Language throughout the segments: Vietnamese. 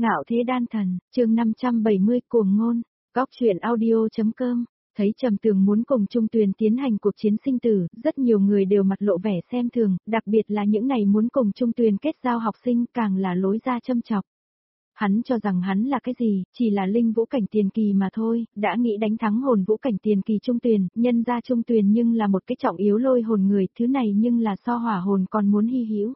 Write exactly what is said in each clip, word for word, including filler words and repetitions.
Ngạo thế đan thần, chương năm trăm bảy mươi cuồng ngôn, góc truyện audio.com. Thấy Trầm Tường muốn cùng Trung Tuyền tiến hành cuộc chiến sinh tử, rất nhiều người đều mặt lộ vẻ xem thường, đặc biệt là những này muốn cùng Trung Tuyền kết giao học sinh càng là lối ra châm chọc. Hắn cho rằng hắn là cái gì, chỉ là linh vũ cảnh tiền kỳ mà thôi, đã nghĩ đánh thắng hồn vũ cảnh tiền kỳ Trung Tuyền, nhân ra Trung Tuyền nhưng là một cái trọng yếu lôi hồn người, thứ này nhưng là so hỏa hồn còn muốn hy hữu.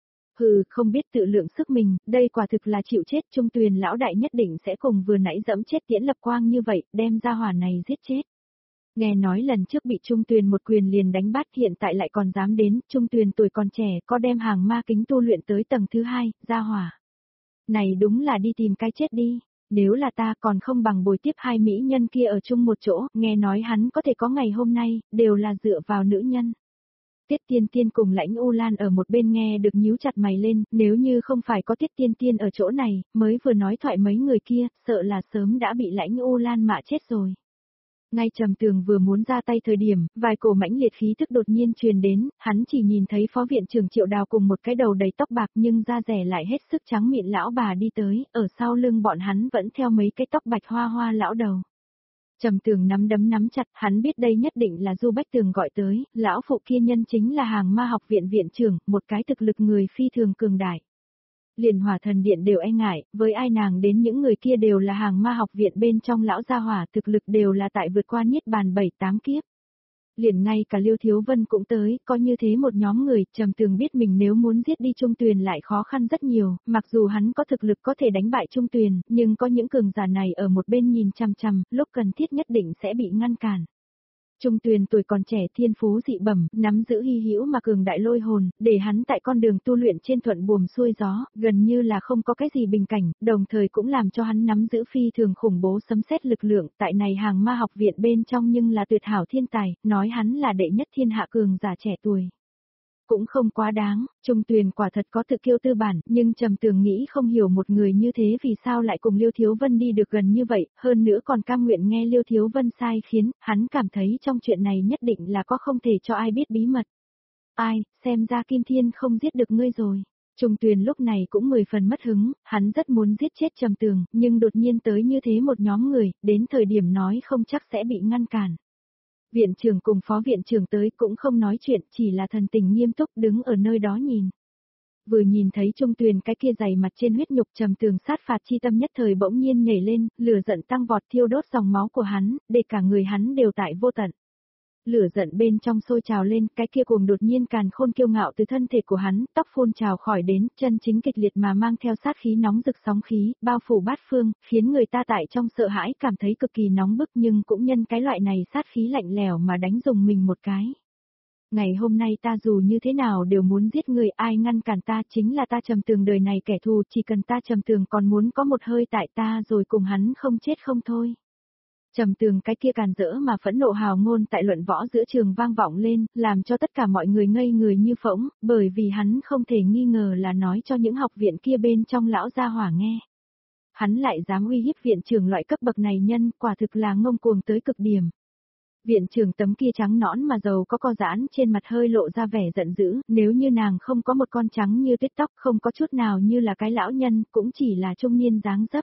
Hừ, không biết tự lượng sức mình, đây quả thực là chịu chết, Trung Tuyền lão đại nhất định sẽ cùng vừa nãy dẫm chết Tiễn Lập Quang như vậy, đem ra hỏa này giết chết. Nghe nói lần trước bị Trung Tuyền một quyền liền đánh bát, hiện tại lại còn dám đến, Trung Tuyền tuổi còn trẻ, có đem hàng ma kính tu luyện tới tầng thứ hai, ra hỏa. Này đúng là đi tìm cái chết đi, nếu là ta còn không bằng bồi tiếp hai mỹ nhân kia ở chung một chỗ, nghe nói hắn có thể có ngày hôm nay, đều là dựa vào nữ nhân. Tiết Tiên Tiên cùng Lãnh U Lan ở một bên nghe được nhíu chặt mày lên, nếu như không phải có Tiết Tiên Tiên ở chỗ này, mới vừa nói thoại mấy người kia, sợ là sớm đã bị Lãnh U Lan mạ chết rồi. Ngay Trầm Tường vừa muốn ra tay thời điểm, vài cổ mãnh liệt khí tức đột nhiên truyền đến, hắn chỉ nhìn thấy phó viện trưởng Triệu Đào cùng một cái đầu đầy tóc bạc nhưng da rẻ lại hết sức trắng mịn lão bà đi tới, ở sau lưng bọn hắn vẫn theo mấy cái tóc bạch hoa hoa lão đầu. Trầm Tường nắm đấm nắm chặt, hắn biết đây nhất định là Du Bách Tường gọi tới, lão phụ kia nhân chính là Hàng Ma học viện viện trưởng, một cái thực lực người phi thường cường đại. Liền Hỏa Thần Điện đều e ngại, với ai nàng đến những người kia đều là Hàng Ma học viện bên trong lão gia hỏa, thực lực đều là tại vượt qua niết bàn bảy tám kiếp. Liền ngay cả Liêu Thiếu Vân cũng tới, có như thế một nhóm người, Trầm Tường biết mình nếu muốn giết đi Trung Tuyền lại khó khăn rất nhiều, mặc dù hắn có thực lực có thể đánh bại Trung Tuyền, nhưng có những cường giả này ở một bên nhìn chằm chằm, lúc cần thiết nhất định sẽ bị ngăn cản. Trung Tuyền tuổi còn trẻ thiên phú dị bẩm, nắm giữ hy hữu mà cường đại lôi hồn, để hắn tại con đường tu luyện trên thuận buồm xuôi gió, gần như là không có cái gì bình cảnh, đồng thời cũng làm cho hắn nắm giữ phi thường khủng bố sấm sét lực lượng, tại này Hàng Ma học viện bên trong nhưng là tuyệt hảo thiên tài, nói hắn là đệ nhất thiên hạ cường giả trẻ tuổi. Cũng không quá đáng, Trung Tuyền quả thật có tự kiêu tư bản, nhưng Trầm Tường nghĩ không hiểu một người như thế vì sao lại cùng Liêu Thiếu Vân đi được gần như vậy, hơn nữa còn cam nguyện nghe Liêu Thiếu Vân sai khiến, hắn cảm thấy trong chuyện này nhất định là có không thể cho ai biết bí mật. Ai, xem ra Kim Thiên không giết được ngươi rồi. Trung Tuyền lúc này cũng mười phần mất hứng, hắn rất muốn giết chết Trầm Tường, nhưng đột nhiên tới như thế một nhóm người, đến thời điểm nói không chắc sẽ bị ngăn cản. Viện trưởng cùng phó viện trưởng tới cũng không nói chuyện, chỉ là thần tình nghiêm túc đứng ở nơi đó nhìn. Vừa nhìn thấy Trung Tuyền cái kia dày mặt trên huyết nhục, Trầm Tường sát phạt chi tâm nhất thời bỗng nhiên nhảy lên, lửa giận tăng vọt thiêu đốt dòng máu của hắn, để cả người hắn đều tại vô tận. Lửa giận bên trong sôi trào lên, cái kia cuồng đột nhiên càn khôn kiêu ngạo từ thân thể của hắn, tóc phun trào khỏi đến, chân chính kịch liệt mà mang theo sát khí nóng rực sóng khí, bao phủ bát phương, khiến người ta tại trong sợ hãi cảm thấy cực kỳ nóng bức, nhưng cũng nhân cái loại này sát khí lạnh lẽo mà đánh dùng mình một cái. Ngày hôm nay ta dù như thế nào đều muốn giết người, ai ngăn cản ta, chính là ta Trầm Tường đời này kẻ thù, chỉ cần ta Trầm Tường còn muốn có một hơi tại ta rồi cùng hắn không chết không thôi. Trầm Tường cái kia càn rỡ mà phẫn nộ hào ngôn tại luận võ giữa trường vang vọng lên, làm cho tất cả mọi người ngây người như phỗng, bởi vì hắn không thể nghi ngờ là nói cho những học viện kia bên trong lão gia hỏa nghe. Hắn lại dám uy hiếp viện trưởng loại cấp bậc này nhân, quả thực là ngông cuồng tới cực điểm. Viện trưởng tấm kia trắng nõn mà giàu có co giãn trên mặt hơi lộ ra vẻ giận dữ, nếu như nàng không có một con trắng như tuyết tóc, không có chút nào như là cái lão nhân, cũng chỉ là trung niên dáng dấp.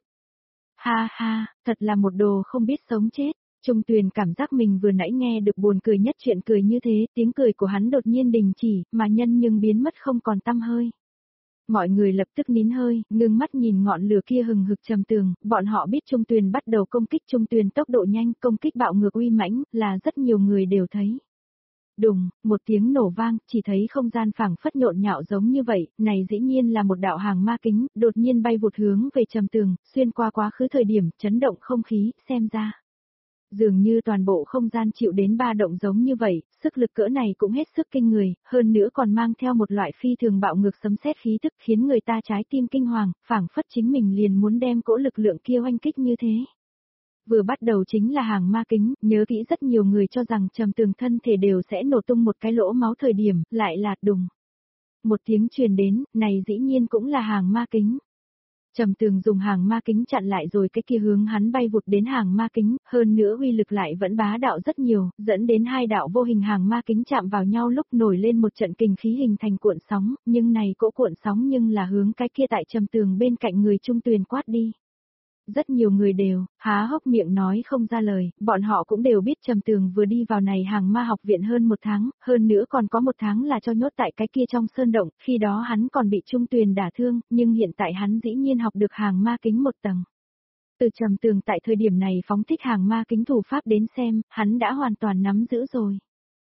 Ha ha, thật là một đồ không biết sống chết. Trung Tuyền cảm giác mình vừa nãy nghe được buồn cười nhất chuyện cười như thế, tiếng cười của hắn đột nhiên đình chỉ, mà nhân nhưng biến mất không còn tăm hơi. Mọi người lập tức nín hơi, ngưng mắt nhìn ngọn lửa kia hừng hực Trầm Tường, bọn họ biết Trung Tuyền bắt đầu công kích, Trung Tuyền tốc độ nhanh, công kích bạo ngược uy mãnh, là rất nhiều người đều thấy. Đùng, một tiếng nổ vang, chỉ thấy không gian phảng phất nhộn nhạo giống như vậy, này dĩ nhiên là một đạo hàng ma kính, đột nhiên bay vụt hướng về Trầm Tường, xuyên qua quá khứ thời điểm, chấn động không khí, xem ra. Dường như toàn bộ không gian chịu đến ba động giống như vậy, sức lực cỡ này cũng hết sức kinh người, hơn nữa còn mang theo một loại phi thường bạo ngược sấm sét khí tức khiến người ta trái tim kinh hoàng, phảng phất chính mình liền muốn đem cỗ lực lượng kia oanh kích như thế. Vừa bắt đầu chính là hàng ma kính, nhớ kỹ rất nhiều người cho rằng Trầm Tường thân thể đều sẽ nổ tung một cái lỗ máu thời điểm, lại là đùng. Một tiếng truyền đến, này dĩ nhiên cũng là hàng ma kính. Trầm Tường dùng hàng ma kính chặn lại rồi cái kia hướng hắn bay vụt đến hàng ma kính, hơn nữa uy lực lại vẫn bá đạo rất nhiều, dẫn đến hai đạo vô hình hàng ma kính chạm vào nhau lúc nổi lên một trận kình khí hình thành cuộn sóng, nhưng này cỗ cuộn sóng nhưng là hướng cái kia tại Trầm Tường bên cạnh người Trung Tuyền quát đi. Rất nhiều người đều, há hốc miệng nói không ra lời, bọn họ cũng đều biết Trầm Tường vừa đi vào này hàng ma học viện hơn một tháng, hơn nữa còn có một tháng là cho nhốt tại cái kia trong sơn động, khi đó hắn còn bị Trung Tuyền đả thương, nhưng hiện tại hắn dĩ nhiên học được hàng ma kính một tầng. Từ Trầm Tường tại thời điểm này phóng thích hàng ma kính thủ pháp đến xem, hắn đã hoàn toàn nắm giữ rồi.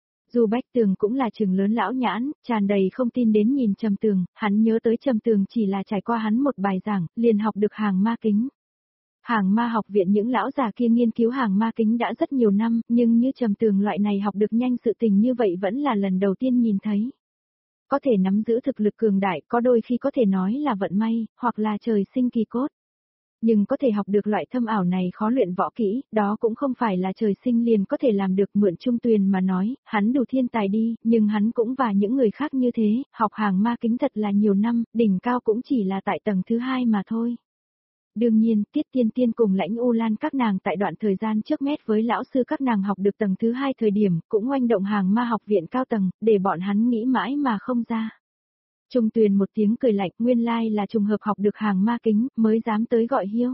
Dù Bách Tường cũng là trường lớn lão nhãn, tràn đầy không tin đến nhìn Trầm Tường, hắn nhớ tới Trầm Tường chỉ là trải qua hắn một bài giảng, liền học được hàng ma kính. Hàng ma học viện những lão già kia nghiên cứu hàng ma kính đã rất nhiều năm, nhưng như Trầm Tường loại này học được nhanh sự tình như vậy vẫn là lần đầu tiên nhìn thấy. Có thể nắm giữ thực lực cường đại, có đôi khi có thể nói là vận may, hoặc là trời sinh kỳ cốt. Nhưng có thể học được loại thâm ảo này khó luyện võ kỹ, đó cũng không phải là trời sinh liền có thể làm được. Mượn Trung Tuyền mà nói, hắn đủ thiên tài đi, nhưng hắn cũng và những người khác như thế, học hàng ma kính thật là nhiều năm, đỉnh cao cũng chỉ là tại tầng thứ hai mà thôi. Đương nhiên, Tiết Tiên Tiên cùng Lãnh U Lan các nàng tại đoạn thời gian trước mét với lão sư các nàng học được tầng thứ hai thời điểm, cũng oanh động hàng ma học viện cao tầng, để bọn hắn nghĩ mãi mà không ra. Trung Tuyền một tiếng cười lạnh, nguyên lai là trùng hợp học được hàng ma kính, mới dám tới gọi hiêu.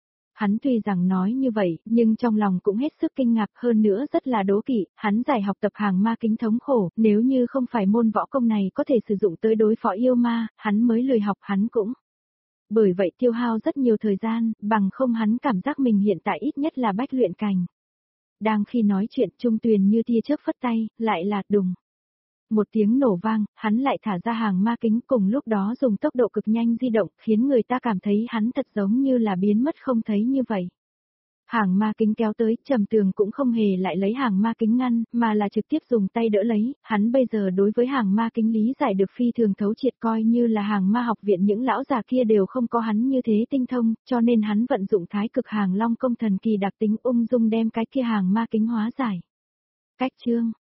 Hắn tuy rằng nói như vậy, nhưng trong lòng cũng hết sức kinh ngạc, hơn nữa rất là đố kỵ, hắn giải học tập hàng ma kính thống khổ, nếu như không phải môn võ công này có thể sử dụng tới đối phó yêu ma, hắn mới lười học, hắn cũng. Bởi vậy tiêu hao rất nhiều thời gian, bằng không hắn cảm giác mình hiện tại ít nhất là bách luyện cảnh. Đang khi nói chuyện Trung Tuyền như tia chớp phất tay, lại là đùng. Một tiếng nổ vang, hắn lại thả ra hàng ma kính, cùng lúc đó dùng tốc độ cực nhanh di động, khiến người ta cảm thấy hắn thật giống như là biến mất không thấy như vậy. Hàng ma kính kéo tới, Trầm Tường cũng không hề lại lấy hàng ma kính ngăn, mà là trực tiếp dùng tay đỡ lấy, hắn bây giờ đối với hàng ma kính lý giải được phi thường thấu triệt, coi như là hàng ma học viện những lão già kia đều không có hắn như thế tinh thông, cho nên hắn vận dụng thái cực hàng long công thần kỳ đặc tính ung dung đem cái kia hàng ma kính hóa giải. Cách chương